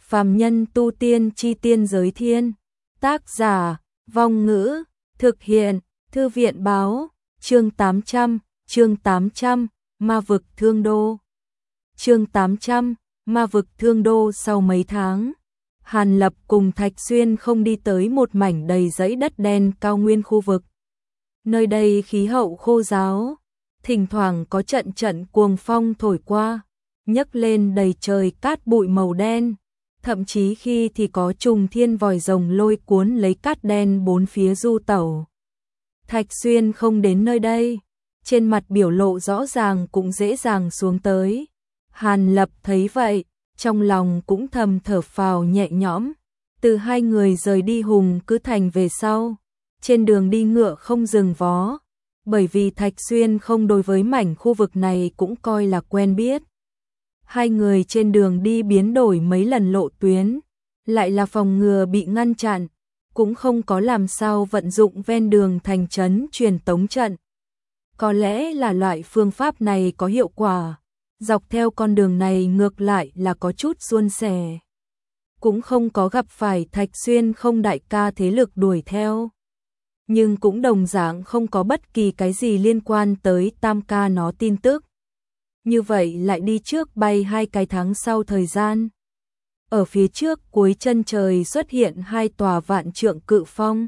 Phàm nhân tu tiên chi tiên giới thiên. Tác giả, Vong Ngữ, thực hiện, Thư viện báo, chương 800, Ma vực Thương Đô. Chương 800, Ma vực Thương Đô. Sau mấy tháng, Hàn Lập cùng Thạch Xuyên không đi tới một mảnh đầy dãy đất đen cao nguyên khu vực. Nơi đây khí hậu khô ráo, thỉnh thoảng có trận trận cuồng phong thổi qua, nhấc lên đầy trời cát bụi màu đen, thậm chí khi thì có trùng thiên vòi rồng lôi cuốn lấy cát đen bốn phía du tẩu. Thạch Xuyên không đến nơi đây, trên mặt biểu lộ rõ ràng cũng dễ dàng xuống tới. Hàn Lập thấy vậy, trong lòng cũng thầm thở phào nhẹ nhõm. Từ hai người rời đi Hùng Cứ Thành về sau, trên đường đi ngựa không dừng vó, bởi vì Thạch Xuyên không đối với mảnh khu vực này cũng coi là quen biết. Hai người trên đường đi biến đổi mấy lần lộ tuyến, lại là phòng ngừa bị ngăn chặn, cũng không có làm sao vận dụng ven đường thành trấn truyền tống trận. Có lẽ là loại phương pháp này có hiệu quả, dọc theo con đường này ngược lại là có chút suôn sẻ. Cũng không có gặp phải Thạch Xuyên không đại ca thế lực đuổi theo, nhưng cũng đồng dạng không có bất kỳ cái gì liên quan tới tam ca nó tin tức. Như vậy lại đi trước bay 2 cái tháng sau thời gian. Ở phía trước cuối chân trời xuất hiện 2 tòa vạn trượng cự phong.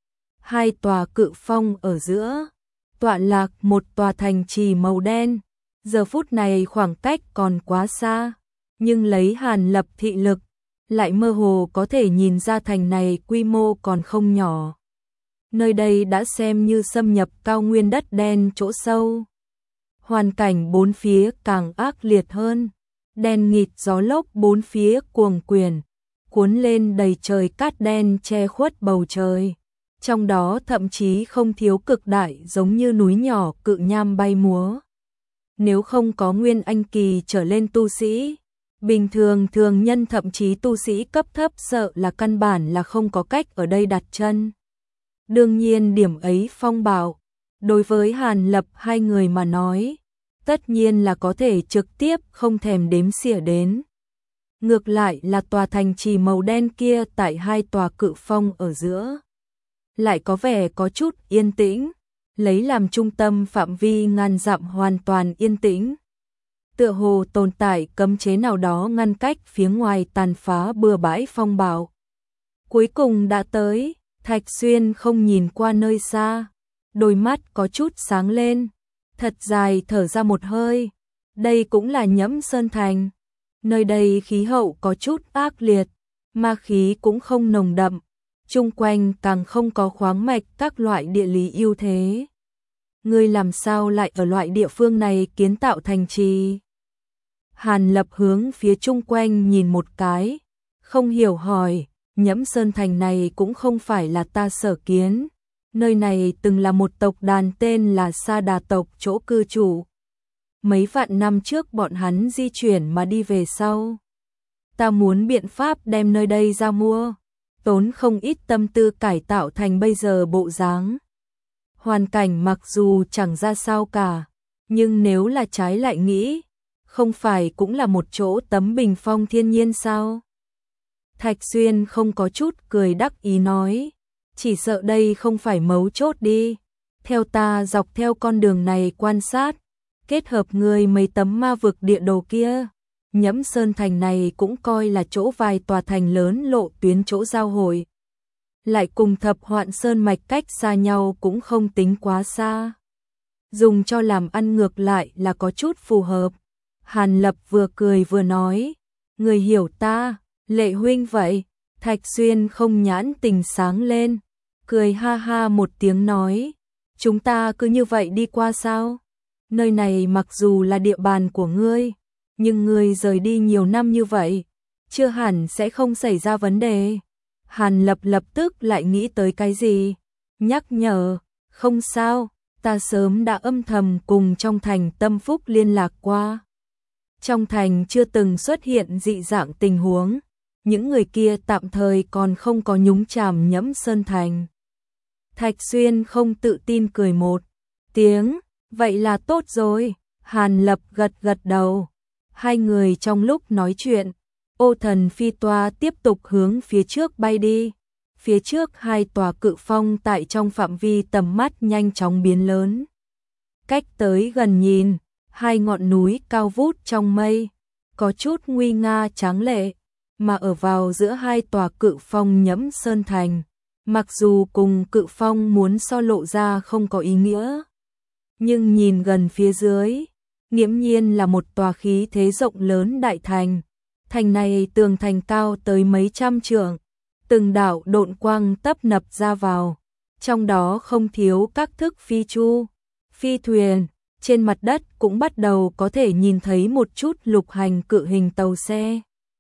2 tòa cự phong ở giữa, tọa lạc một tòa thành trì màu đen. Giờ phút này khoảng cách còn quá xa, nhưng lấy Hàn Lập thị lực, lại mơ hồ có thể nhìn ra thành này quy mô còn không nhỏ. Nơi đây đã xem như xâm nhập cao nguyên đất đen chỗ sâu. Hoàn cảnh bốn phía càng ác liệt hơn, đen nghịt gió lốc bốn phía cuồng quyền, cuốn lên đầy trời cát đen che khuất bầu trời. Trong đó thậm chí không thiếu cực đại giống như núi nhỏ cự nham bay múa. Nếu không có nguyên anh kỳ trở lên tu sĩ, bình thường thường nhân thậm chí tu sĩ cấp thấp sợ là căn bản là không có cách ở đây đặt chân. Đương nhiên điểm ấy phong bạo, đối với Hàn Lập hai người mà nói, tất nhiên là có thể trực tiếp không thèm đếm xỉa đến. Ngược lại là tòa thành trì màu đen kia tại 2 tòa cự phong ở giữa, lại có vẻ có chút yên tĩnh, lấy làm trung tâm phạm vi ngàn dặm hoàn toàn yên tĩnh. Tựa hồ tồn tại cấm chế nào đó ngăn cách phía ngoài tàn phá bừa bãi phong bạo. Cuối cùng đã tới, Thạch Xuyên không nhìn qua nơi xa, đôi mắt có chút sáng lên, thật dài thở ra một hơi. Đây cũng là Nhẫm Sơn Thành. Nơi đây khí hậu có chút ác liệt, ma khí cũng không nồng đậm, chung quanh càng không có khoáng mạch các loại địa lý ưu thế. Ngươi làm sao lại ở loại địa phương này kiến tạo thành trì? Hàn Lập hướng phía chung quanh nhìn một cái, không hiểu hỏi. Nhẫm Sơn Thành này cũng không phải là ta sở kiến. Nơi này từng là một tộc đàn tên là Sa Đà tộc chỗ cư trú. Mấy vạn năm trước bọn hắn di chuyển mà đi về sau. Ta muốn biện pháp đem nơi đây ra mua, tốn không ít tâm tư cải tạo thành bây giờ bộ dáng. Hoàn cảnh mặc dù chẳng ra sao cả, nhưng nếu là trái lại nghĩ, không phải cũng là một chỗ tấm bình phong thiên nhiên sao? Thạch Xuyên không có chút cười đắc ý nói, chỉ sợ đây không phải mấu chốt đi. Theo ta dọc theo con đường này quan sát, kết hợp người mấy tấm ma vực địa đồ kia, Nhẫm Sơn Thành này cũng coi là chỗ vài tòa thành lớn lộ tuyến chỗ giao hội. Lại cùng Thập Hoạn Sơn mạch cách xa nhau cũng không tính quá xa. Dùng cho làm ăn ngược lại là có chút phù hợp. Hàn Lập vừa cười vừa nói, người hiểu ta, Lệ huynh vậy. Thạch Xuyên không nhãn tình sáng lên, cười ha ha một tiếng nói, chúng ta cứ như vậy đi qua sao? Nơi này mặc dù là địa bàn của ngươi, nhưng ngươi rời đi nhiều năm như vậy, chưa hẳn sẽ không xảy ra vấn đề. Hàn Lập lập tức lại nghĩ tới cái gì, nhắc nhở, không sao, ta sớm đã âm thầm cùng trong thành Tâm Phúc liên lạc qua. Trong thành chưa từng xuất hiện dị dạng tình huống, những người kia tạm thời còn không có nhúng chàm Nhẫm Sơn Thành. Thạch Xuyên không tự tin cười một tiếng, vậy là tốt rồi. Hàn Lập gật gật đầu. Hai người trong lúc nói chuyện, Ô Thần Phi Toa tiếp tục hướng phía trước bay đi. Phía trước hai tòa cự phong tại trong phạm vi tầm mắt nhanh chóng biến lớn. Cách tới gần nhìn, hai ngọn núi cao vút trong mây, có chút nguy nga tráng lệ, mà ở vào giữa hai tòa cự phong Nhẫm Sơn Thành. Mặc dù cùng cự phong muốn so lộ ra không có ý nghĩa, nhưng nhìn gần phía dưới, nghiễm nhiên là một tòa khí thế rộng lớn đại thành. Thành này tường thành cao tới mấy trăm trượng, từng đạo độn quang tấp nập ra vào, trong đó không thiếu các thức phi chu, phi thuyền, trên mặt đất cũng bắt đầu có thể nhìn thấy một chút lục hành cự hình tàu xe.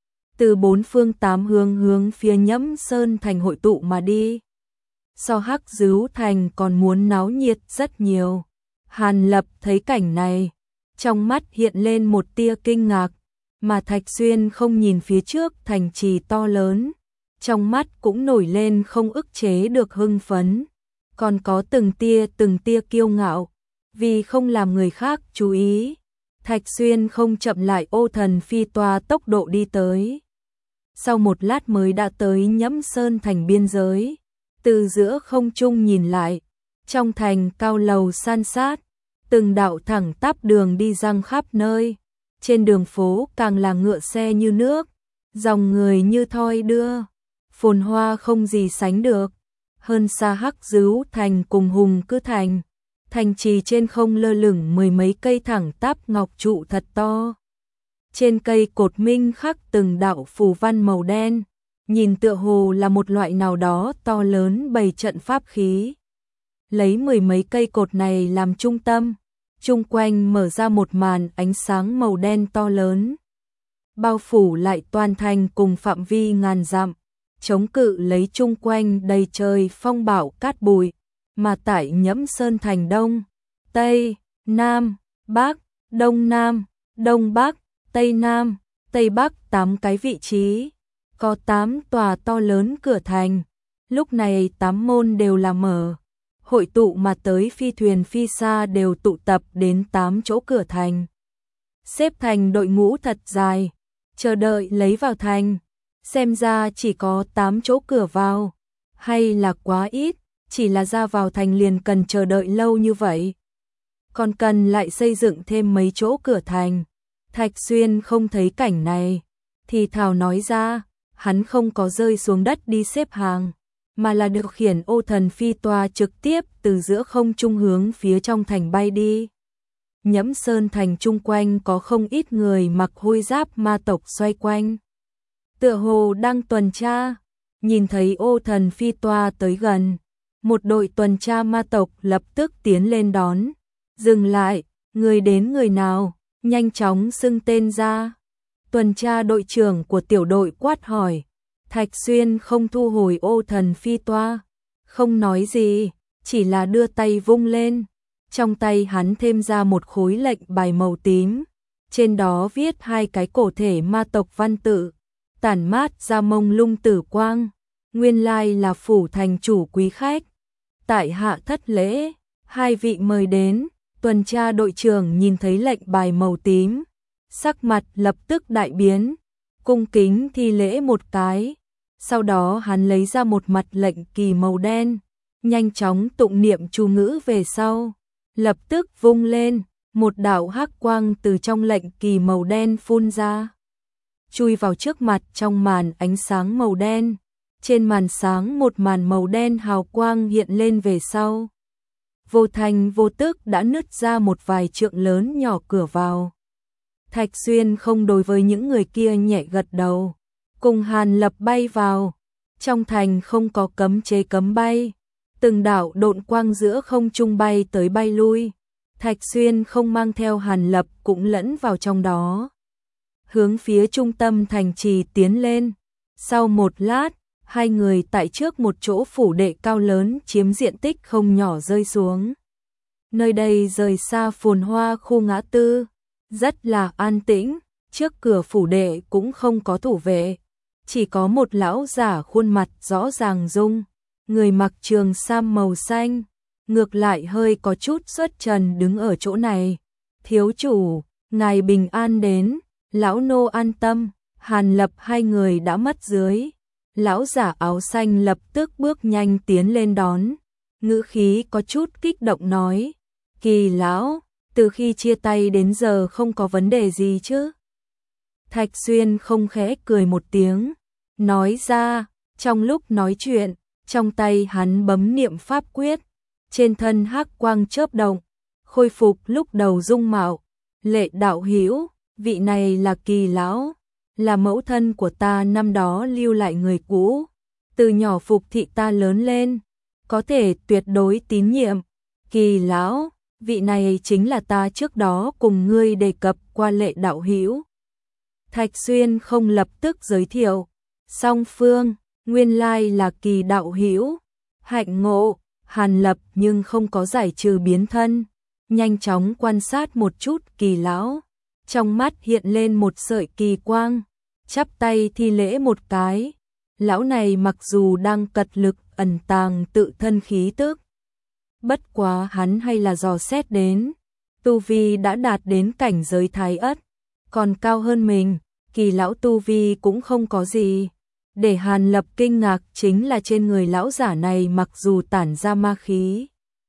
Từ bốn phương tám hướng hướng phía Nhẫm Sơn Thành hội tụ mà đi. So Hắc Dứu Thành còn muốn náo nhiệt rất nhiều. Hàn Lập thấy cảnh này, trong mắt hiện lên một tia kinh ngạc, mà Thạch Xuyên không nhìn phía trước thành trì to lớn, trong mắt cũng nổi lên không ức chế được hưng phấn, còn có từng tia kiêu ngạo, vì không làm người khác chú ý. Thạch Xuyên không chậm lại Ô Thần Phi Toa tốc độ đi tới. Sau một lát mới đã tới Nhẫm Sơn Thành biên giới, từ giữa không trung nhìn lại, trong thành cao lầu san sát, từng đạo thẳng tắp đường đi răng khắp nơi, trên đường phố càng là ngựa xe như nước, dòng người như thoi đưa, phồn hoa không gì sánh được. Hơn xa Hắc Dứu Thành cùng Hùng Cư Thành, thành trì trên không lơ lửng mười mấy cây thẳng tắp ngọc trụ thật to. Trên cây cột minh khắc từng đạo phù văn màu đen, nhìn tựa hồ là một loại nào đó to lớn bày trận pháp khí. Lấy mười mấy cây cột này làm trung tâm, chung quanh mở ra một màn ánh sáng màu đen to lớn, bao phủ lại toàn thành cùng phạm vi ngàn dặm, chống cự lấy chung quanh đầy trời phong bạo cát bụi. Mà tại Nhẫm Sơn Thành Đông, Tây, Nam, Bắc, Đông Nam, Đông Bắc, Tây Nam, Tây Bắc 8 cái vị trí, có 8 tòa to lớn cửa thành. Lúc này 8 môn đều là mở, hội tụ mà tới phi thuyền phi xa đều tụ tập đến 8 chỗ cửa thành. Xếp thành đội ngũ thật dài, chờ đợi lấy vào thành. Xem ra chỉ có 8 chỗ cửa vào, hay là quá ít, chỉ là ra vào thành liền cần chờ đợi lâu như vậy. Còn cần lại xây dựng thêm mấy chỗ cửa thành. Thạch Xuyên không thấy cảnh này, thì thào nói ra, hắn không có rơi xuống đất đi xếp hàng, mà là điều khiển Ô Thần Phi Toa trực tiếp từ giữa không trung hướng phía trong thành bay đi. Nhẫm Sơn Thành chung quanh có không ít người mặc hôi giáp ma tộc xoay quanh, tựa hồ đang tuần tra. Nhìn thấy Ô Thần Phi Toa tới gần, một đội tuần tra ma tộc lập tức tiến lên đón. Dừng lại, người đến người nào, nhanh chóng xưng tên ra. Tuần tra đội trưởng của tiểu đội quát hỏi. Thạch Xuyên không thu hồi Ô Thần Phi Toa, không nói gì, chỉ là đưa tay vung lên. Trong tay hắn thêm ra một khối lệnh bài màu tím, trên đó viết hai cái cổ thể ma tộc văn tự, tản mát ra mông lung tử quang. Nguyên lai là phủ thành chủ quý khách, tại hạ thất lễ, hai vị mời đến. Tuần tra đội trưởng nhìn thấy lệnh bài màu tím, sắc mặt lập tức đại biến, cung kính thi lễ một cái. Sau đó hắn lấy ra một mặt lệnh kỳ màu đen, nhanh chóng tụng niệm chú ngữ về sau, lập tức vung lên, một đạo hắc quang từ trong lệnh kỳ màu đen phun ra, chui vào trước mặt trong màn ánh sáng màu đen. Trên màn sáng một màn màu đen hào quang hiện lên về sau, vô thành vô tức đã nứt ra một vài trượng lớn nhỏ cửa vào. Thạch Xuyên không đối với những người kia nhẹ gật đầu, cùng Hàn Lập bay vào. Trong thành không có cấm chế cấm bay, từng đạo độn quang giữa không trung bay tới bay lui. Thạch Xuyên không mang theo Hàn Lập cũng lẫn vào trong đó, hướng phía trung tâm thành trì tiến lên. Sau một lát, hai người tại trước một chỗ phủ đệ cao lớn chiếm diện tích không nhỏ rơi xuống. Nơi đây rời xa phồn hoa khu ngã tư, rất là an tĩnh, trước cửa phủ đệ cũng không có thủ vệ, chỉ có một lão giả khuôn mặt rõ ràng dung, người mặc trường sam màu xanh, ngược lại hơi có chút xuất trần đứng ở chỗ này. Thiếu chủ, ngài bình an đến, lão nô an tâm. Hàn Lập hai người đã mất dưới. Lão giả áo xanh lập tức bước nhanh tiến lên đón, ngữ khí có chút kích động nói, Kỳ lão, từ khi chia tay đến giờ không có vấn đề gì chứ? Thạch Xuyên không khẽ cười một tiếng, nói ra, trong lúc nói chuyện, trong tay hắn bấm niệm pháp quyết, trên thân hắc quang chớp động, khôi phục lúc đầu dung mạo. Lệ đạo hữu, vị này là Kỳ lão, là mẫu thân của ta năm đó lưu lại người cũ, từ nhỏ phục thị ta lớn lên, có thể tuyệt đối tín nhiệm. Kỳ lão, vị này chính là ta trước đó cùng ngươi đề cập qua Lệ đạo hữu. Thạch Xuyên không lập tức giới thiệu, song phương, nguyên lai là Kỳ đạo hữu. Hạnh ngộ, Hàn Lập nhưng không có giải trừ biến thân, nhanh chóng quan sát một chút Kỳ lão, trong mắt hiện lên một sợi kỳ quang, chắp tay thi lễ một cái. Lão này mặc dù đang cật lực ẩn tàng tự thân khí tức, bất quá hắn hay là dò xét đến, tu vi đã đạt đến cảnh giới thái ất, còn cao hơn mình. Kỳ lão tu vi cũng không có gì. Để Hàn Lập kinh ngạc chính là trên người lão giả này mặc dù tản ra ma khí,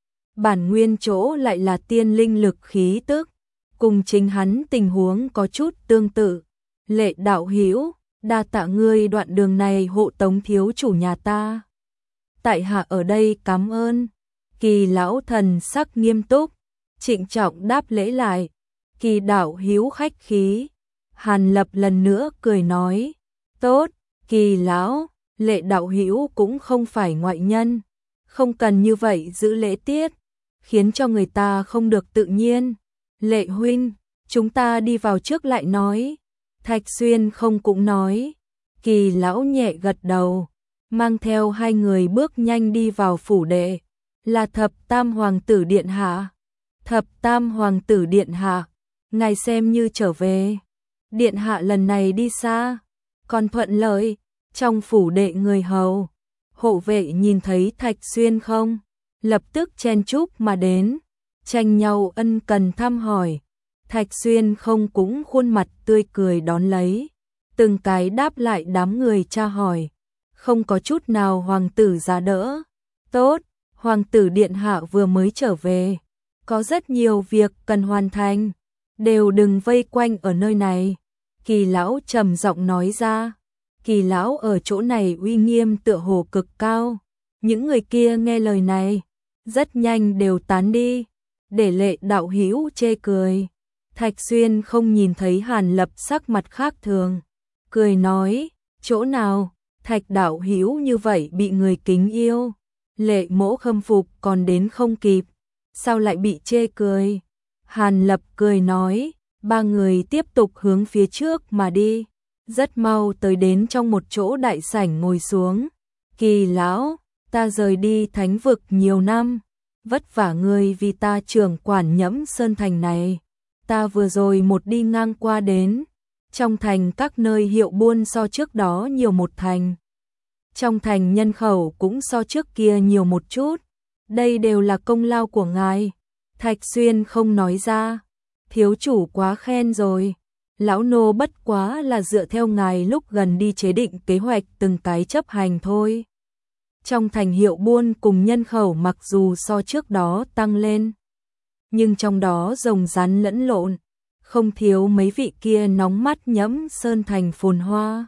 bản nguyên chỗ lại là tiên linh lực khí tức, cùng chính hắn tình huống có chút tương tự. Lệ đạo hữu, đa tạ ngươi đoạn đường này hộ tống thiếu chủ nhà ta. Tại hạ ở đây cảm ơn. Kỳ lão thần sắc nghiêm túc, trịnh trọng đáp lễ lại. Kỳ đạo hữu khách khí. Hàn Lập lần nữa cười nói, tốt, Kỳ lão, Lệ đạo hữu cũng không phải ngoại nhân, không cần như vậy giữ lễ tiết, khiến cho người ta không được tự nhiên. Lệ huynh, chúng ta đi vào trước lại nói. Thạch Xuyên không cũng nói. Kỳ lão nhẹ gật đầu, mang theo hai người bước nhanh đi vào phủ đệ, là Thập Tam Hoàng tử điện hạ. Thập Tam Hoàng tử điện hạ, ngài xem như trở về. Điện hạ lần này đi xa, còn thuận lợi. Trong phủ đệ người hầu, hộ vệ nhìn thấy Thạch Xuyên không, lập tức chen chúc mà đến, tranh nhau ân cần thăm hỏi. Thạch Xuyên không cũng khuôn mặt tươi cười đón lấy, từng cái đáp lại đám người tra hỏi, không có chút nào hoàng tử giá đỡ. Tốt, hoàng tử điện hạ vừa mới trở về, có rất nhiều việc cần hoàn thành, đều đừng vây quanh ở nơi này. Kỳ lão trầm giọng nói ra. Kỳ lão ở chỗ này uy nghiêm tựa hồ cực cao, những người kia nghe lời này, rất nhanh đều tán đi, để Lệ đạo hữu chê cười. Thạch Xuyên không nhìn thấy Hàn Lập sắc mặt khác thường, cười nói, chỗ nào, Thạch đạo hữu như vậy bị người kính yêu, Lệ mỗ khâm phục còn đến không kịp, sao lại bị chê cười. Hàn Lập cười nói, ba người tiếp tục hướng phía trước mà đi, rất mau tới đến trong một chỗ đại sảnh ngồi xuống. Kỳ lão, ta rời đi thánh vực nhiều năm, vất vả ngươi vì ta trưởng quản Nhẫm Sơn thành này. Ta vừa rồi một đi ngang qua đến, trong thành các nơi hiệu buôn so trước đó nhiều một thành. Trong thành nhân khẩu cũng so trước kia nhiều một chút, đây đều là công lao của ngài. Thạch Xuyên không nói ra, thiếu chủ quá khen rồi. Lão nô bất quá là dựa theo ngài lúc gần đi chế định kế hoạch từng cái chấp hành thôi. Trong thành hiệu buôn cùng nhân khẩu mặc dù so trước đó tăng lên, nhưng trong đó rồng rắn lẫn lộn, không thiếu mấy vị kia nóng mắt Nhẫm Sơn thành phồn hoa.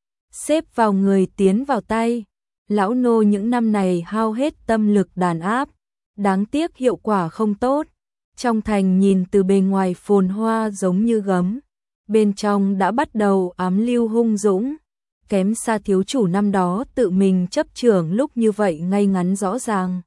Xếp vào người tiến vào tay, lão nô những năm này hao hết tâm lực đàn áp, đáng tiếc hiệu quả không tốt. Trong thành nhìn từ bề ngoài phồn hoa giống như gấm, bên trong đã bắt đầu ám lưu hung dũng, kém xa thiếu chủ năm đó tự mình chấp trưởng lúc như vậy ngay ngắn rõ ràng.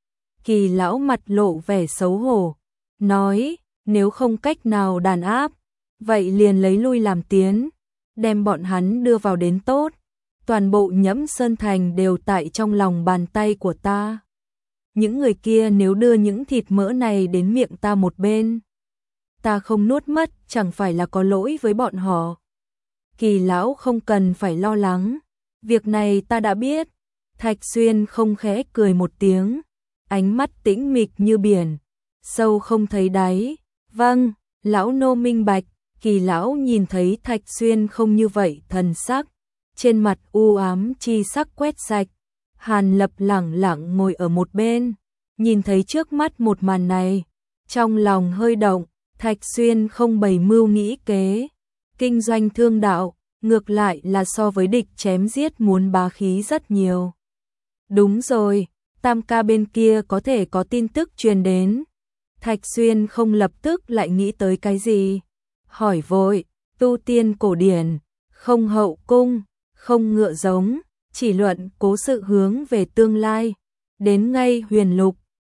Kỳ lão mặt lộ vẻ xấu hổ, nói, nếu không cách nào đàn áp, vậy liền lấy lui làm tiến, đem bọn hắn đưa vào đến tốt. Toàn bộ Nhẫm Sơn thành đều tại trong lòng bàn tay của ta. Những người kia nếu đưa những thịt mỡ này đến miệng ta một bên, ta không nuốt mất chẳng phải là có lỗi với bọn họ. Kỳ lão không cần phải lo lắng, việc này ta đã biết. Thạch Xuyên không khẽ cười một tiếng, ánh mắt tĩnh mịch như biển, sâu không thấy đáy. Vâng, lão nô minh bạch. Kỳ lão nhìn thấy Thạch Xuyên không như vậy thần sắc, trên mặt u ám chi sắc quét sạch. Hàn Lập lẳng lặng ngồi ở một bên, nhìn thấy trước mắt một màn này, trong lòng hơi động. Thạch Xuyên không bày mưu nghĩ kế, kinh doanh thương đạo, ngược lại là so với địch chém giết muốn bá khí rất nhiều. Đúng rồi, Tam ca bên kia có thể có tin tức truyền đến. Thạch Xuyên không lập tức lại nghĩ tới cái gì, hỏi vội. Tu tiên cổ điển, không hậu cung, không ngựa giống, chỉ luận cố sự hướng về tương lai. Đến ngay Huyền Lục,